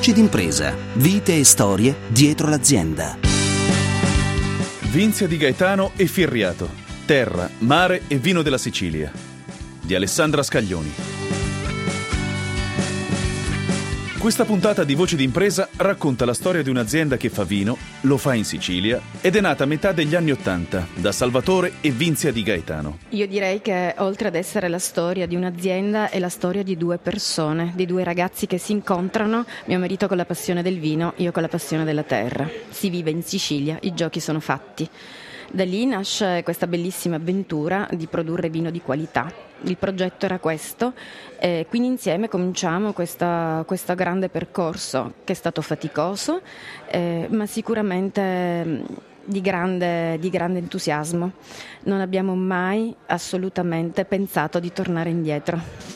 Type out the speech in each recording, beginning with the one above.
Voci d'impresa, vite e storie dietro l'azienda. Vinzia di Gaetano e Firriato. Terra, mare e vino della Sicilia. Di Alessandra Scaglioni. Questa puntata di Voci d'impresa racconta la storia di un'azienda che fa vino, lo fa in Sicilia ed è nata a metà degli anni '80 da Salvatore e Vinzia di Gaetano. Io direi che oltre ad essere la storia di un'azienda è la storia di due persone, di due ragazzi che si incontrano, mio marito con la passione del vino, io con la passione della terra. Si vive in Sicilia, i giochi sono fatti. Da lì nasce questa bellissima avventura di produrre vino di qualità. Il progetto era questo, quindi insieme cominciamo questo grande percorso che è stato faticoso, ma sicuramente di grande entusiasmo. Non abbiamo mai assolutamente pensato di tornare indietro.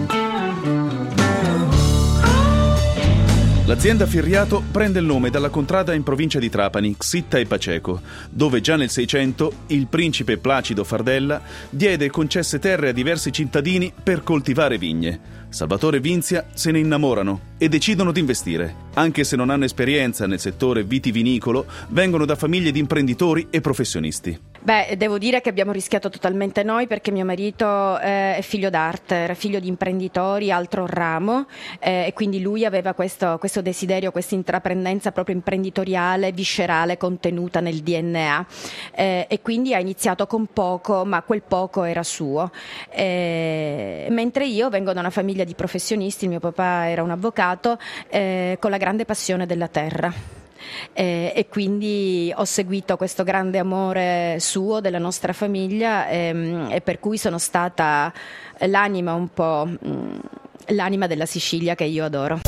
L'azienda Firriato prende il nome dalla contrada in provincia di Trapani, Xitta e Paceco, dove già nel 600 il principe Placido Fardella diede e concesse terre a diversi cittadini per coltivare vigne. Salvatore e Vinzia se ne innamorano e decidono di investire. Anche se non hanno esperienza nel settore vitivinicolo, vengono da famiglie di imprenditori e professionisti. Devo dire che abbiamo rischiato totalmente noi, perché mio marito è figlio d'arte, era figlio di imprenditori, altro ramo, e quindi lui aveva questo desiderio, questa intraprendenza proprio imprenditoriale, viscerale, contenuta nel DNA, e quindi ha iniziato con poco, ma quel poco era suo. Mentre io vengo da una famiglia di professionisti, il mio papà era un avvocato, con la grande passione della terra. E quindi ho seguito questo grande amore suo, della nostra famiglia, e per cui sono stata l'anima della Sicilia che io adoro.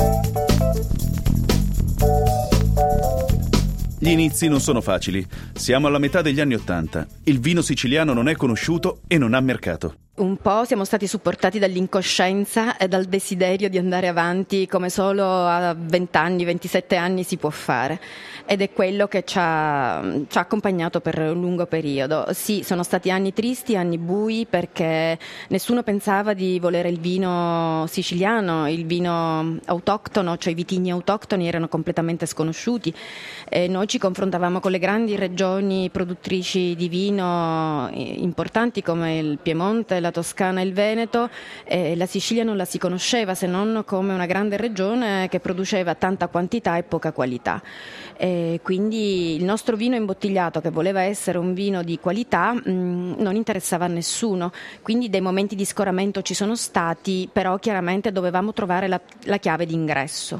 Gli inizi non sono facili. Siamo alla metà degli anni '80. Il vino siciliano non è conosciuto e non ha mercato. Un po' siamo stati supportati dall'incoscienza e dal desiderio di andare avanti come solo a 20 anni, 27 anni si può fare, ed è quello che ci ha accompagnato per un lungo periodo. Sì, sono stati anni tristi, anni bui, perché nessuno pensava di volere il vino siciliano, il vino autoctono, cioè i vitigni autoctoni erano completamente sconosciuti. Noi ci confrontavamo con le grandi regioni produttrici di vino importanti come il Piemonte, la Toscana e il Veneto, la Sicilia non la si conosceva se non come una grande regione che produceva tanta quantità e poca qualità. Quindi il nostro vino imbottigliato, che voleva essere un vino di qualità, non interessava a nessuno. Quindi dei momenti di scoramento ci sono stati, però chiaramente dovevamo trovare la chiave d'ingresso.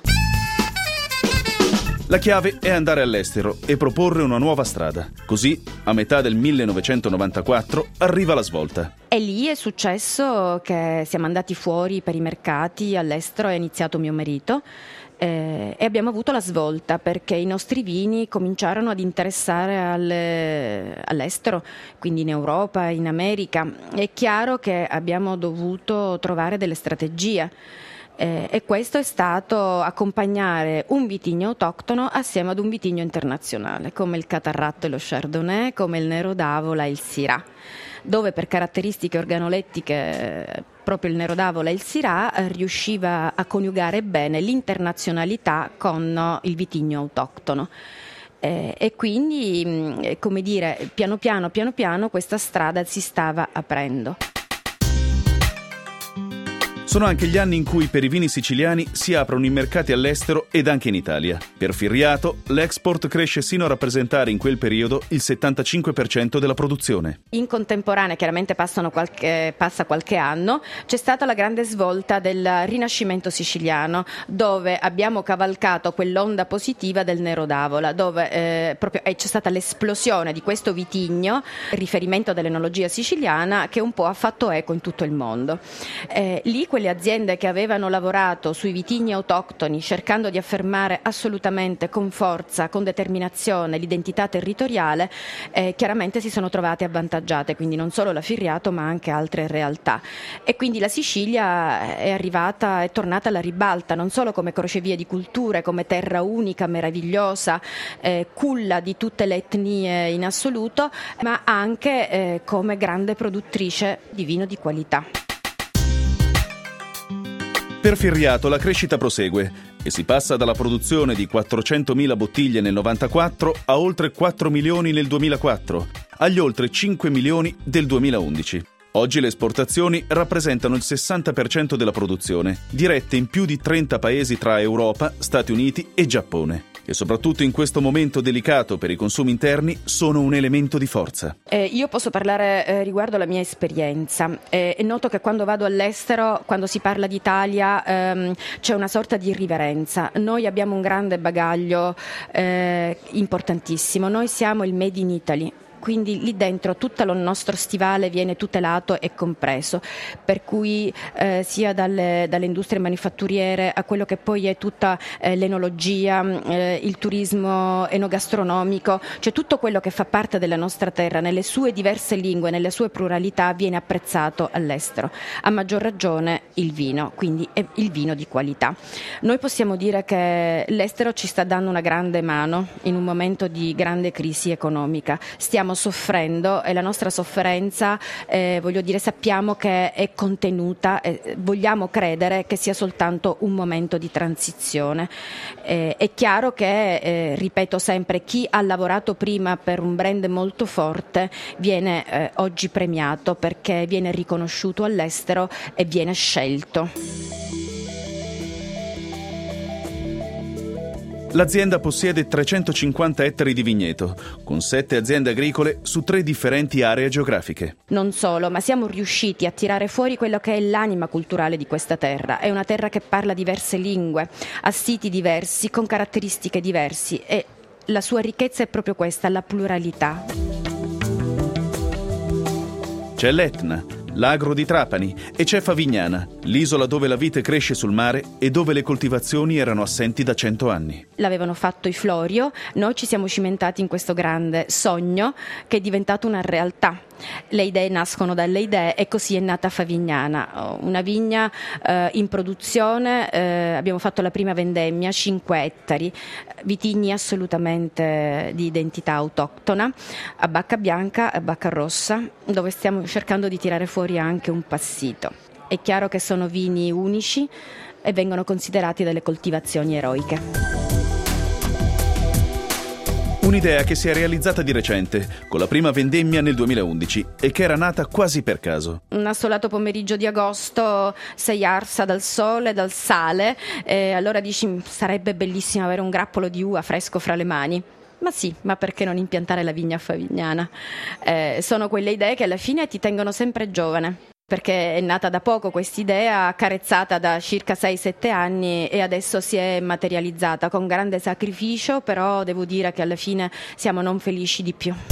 La chiave è andare all'estero e proporre una nuova strada. Così, a metà del 1994, arriva la svolta. E lì è successo che siamo andati fuori per i mercati all'estero, è iniziato mio marito, e abbiamo avuto la svolta perché i nostri vini cominciarono ad interessare all'estero, quindi in Europa, in America. È chiaro che abbiamo dovuto trovare delle strategie. E questo è stato accompagnare un vitigno autoctono assieme ad un vitigno internazionale, come il Catarratto e lo Chardonnay, come il Nero d'Avola e il Syrah, dove per caratteristiche organolettiche proprio il Nero d'Avola e il Syrah riusciva a coniugare bene l'internazionalità con il vitigno autoctono. E quindi, come dire, piano piano questa strada si stava aprendo. Sono anche gli anni in cui per i vini siciliani si aprono i mercati all'estero ed anche in Italia. Per Firriato, l'export cresce sino a rappresentare in quel periodo il 75% della produzione. In contemporanea, chiaramente passa qualche anno, c'è stata la grande svolta del Rinascimento siciliano, dove abbiamo cavalcato quell'onda positiva del Nero d'Avola, dove proprio c'è stata l'esplosione di questo vitigno, riferimento dell'enologia siciliana, che un po' ha fatto eco in tutto il mondo. Lì quelle aziende che avevano lavorato sui vitigni autoctoni cercando di affermare assolutamente con forza, con determinazione l'identità territoriale, chiaramente si sono trovate avvantaggiate, quindi non solo la Firriato ma anche altre realtà, e quindi la Sicilia è tornata alla ribalta, non solo come crocevia di culture, come terra unica, meravigliosa, culla di tutte le etnie in assoluto, ma anche come grande produttrice di vino di qualità. Per Firriato la crescita prosegue e si passa dalla produzione di 400.000 bottiglie nel 94 a oltre 4 milioni nel 2004, agli oltre 5 milioni del 2011. Oggi le esportazioni rappresentano il 60% della produzione, dirette in più di 30 paesi tra Europa, Stati Uniti e Giappone. E soprattutto in questo momento delicato per i consumi interni sono un elemento di forza. Io posso parlare riguardo alla mia esperienza. È noto che quando vado all'estero, quando si parla d'Italia, c'è una sorta di irriverenza. Noi abbiamo un grande bagaglio importantissimo. Noi siamo il Made in Italy. Quindi lì dentro tutto il nostro stivale viene tutelato e compreso, per cui sia dalle industrie manifatturiere a quello che poi è tutta l'enologia, il turismo enogastronomico, cioè tutto quello che fa parte della nostra terra nelle sue diverse lingue, nelle sue pluralità viene apprezzato all'estero. A maggior ragione il vino, quindi è il vino di qualità. Noi possiamo dire che l'estero ci sta dando una grande mano in un momento di grande crisi economica. Stiamo soffrendo e la nostra sofferenza, sappiamo che è contenuta, vogliamo credere che sia soltanto un momento di transizione. È chiaro che, ripeto sempre, chi ha lavorato prima per un brand molto forte viene oggi premiato perché viene riconosciuto all'estero e viene scelto. L'azienda possiede 350 ettari di vigneto, con 7 aziende agricole su 3 differenti aree geografiche. Non solo, ma siamo riusciti a tirare fuori quello che è l'anima culturale di questa terra. È una terra che parla diverse lingue, ha siti diversi, con caratteristiche diverse e la sua ricchezza è proprio questa, la pluralità. C'è l'Etna, l'Agro di Trapani e c'è Favignana, l'isola dove la vite cresce sul mare e dove le coltivazioni erano assenti da 100 anni. L'avevano fatto i Florio, noi ci siamo cimentati in questo grande sogno che è diventato una realtà. Le idee nascono dalle idee e così è nata Favignana, una vigna in produzione, abbiamo fatto la prima vendemmia, 5 ettari, vitigni assolutamente di identità autoctona, a bacca bianca, a bacca rossa, dove stiamo cercando di tirare fuori anche un passito. È chiaro che sono vini unici e vengono considerati delle coltivazioni eroiche. Un'idea che si è realizzata di recente, con la prima vendemmia nel 2011 e che era nata quasi per caso. Un assolato pomeriggio di agosto, sei arsa dal sole, dal sale, allora dici sarebbe bellissimo avere un grappolo di uva fresco fra le mani. Ma sì, ma perché non impiantare la vigna favignana? Sono quelle idee che alla fine ti tengono sempre giovane. Perché è nata da poco quest'idea, accarezzata da circa 6-7 anni e adesso si è materializzata con grande sacrificio, però devo dire che alla fine siamo non felici di più.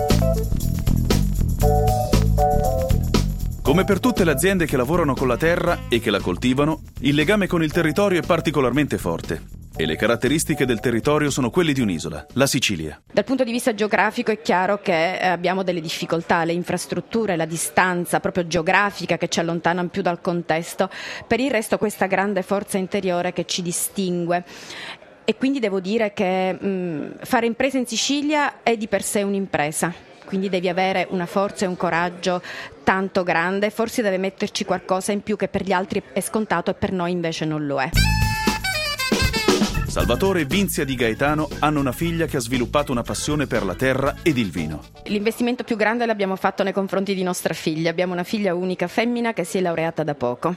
Come per tutte le aziende che lavorano con la terra e che la coltivano, il legame con il territorio è particolarmente forte. E le caratteristiche del territorio sono quelle di un'isola, la Sicilia. Dal punto di vista geografico è chiaro che abbiamo delle difficoltà, le infrastrutture, la distanza proprio geografica che ci allontanano più dal contesto. Per il resto questa grande forza interiore che ci distingue. E quindi devo dire che fare impresa in Sicilia è di per sé un'impresa. Quindi devi avere una forza e un coraggio tanto grande, forse deve metterci qualcosa in più che per gli altri è scontato e per noi invece non lo è. Salvatore e Vinzia Di Gaetano hanno una figlia che ha sviluppato una passione per la terra ed il vino. L'investimento più grande l'abbiamo fatto nei confronti di nostra figlia. Abbiamo una figlia unica femmina che si è laureata da poco.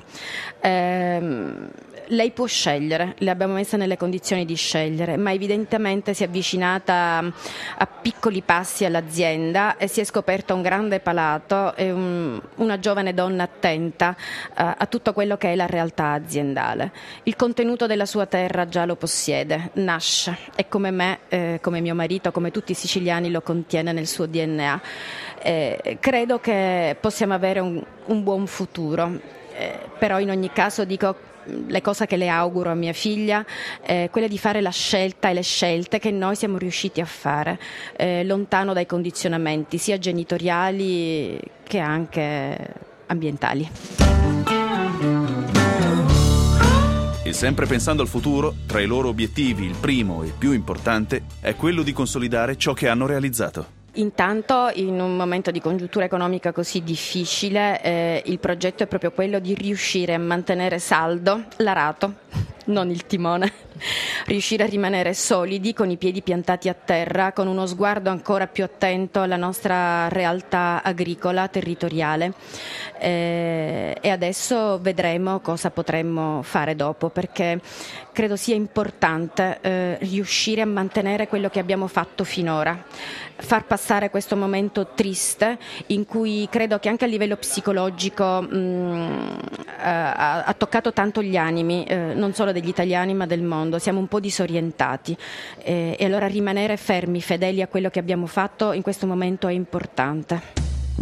Lei può scegliere, le abbiamo messa nelle condizioni di scegliere, ma evidentemente si è avvicinata a piccoli passi all'azienda e si è scoperta un grande palato e una giovane donna attenta a tutto quello che è la realtà aziendale. Il contenuto della sua terra già lo possiede, nasce e come me, come mio marito, come tutti i siciliani lo contiene nel suo DNA. Credo che possiamo avere un buon futuro, però in ogni caso dico le cose che le auguro a mia figlia, quelle di fare la scelta e le scelte che noi siamo riusciti a fare, lontano dai condizionamenti sia genitoriali che anche ambientali. E sempre pensando al futuro, tra i loro obiettivi il primo e più importante è quello di consolidare ciò che hanno realizzato. Intanto, in un momento di congiuntura economica così difficile, il progetto è proprio quello di riuscire a mantenere saldo l'arato, non il timone, riuscire a rimanere solidi con i piedi piantati a terra, con uno sguardo ancora più attento alla nostra realtà agricola territoriale. E adesso vedremo cosa potremmo fare dopo, perché credo sia importante riuscire a mantenere quello che abbiamo fatto finora, far passare questo momento triste in cui credo che anche a livello psicologico ha toccato tanto gli animi, non solo degli italiani ma del mondo. Siamo un po' disorientati e allora rimanere fermi, fedeli a quello che abbiamo fatto in questo momento è importante.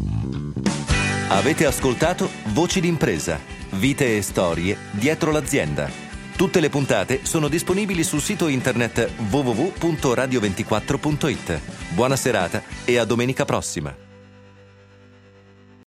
Avete ascoltato Voci d'impresa, vite e storie dietro l'azienda. Tutte le puntate sono disponibili sul sito internet www.radio24.it. Buona serata e a domenica prossima.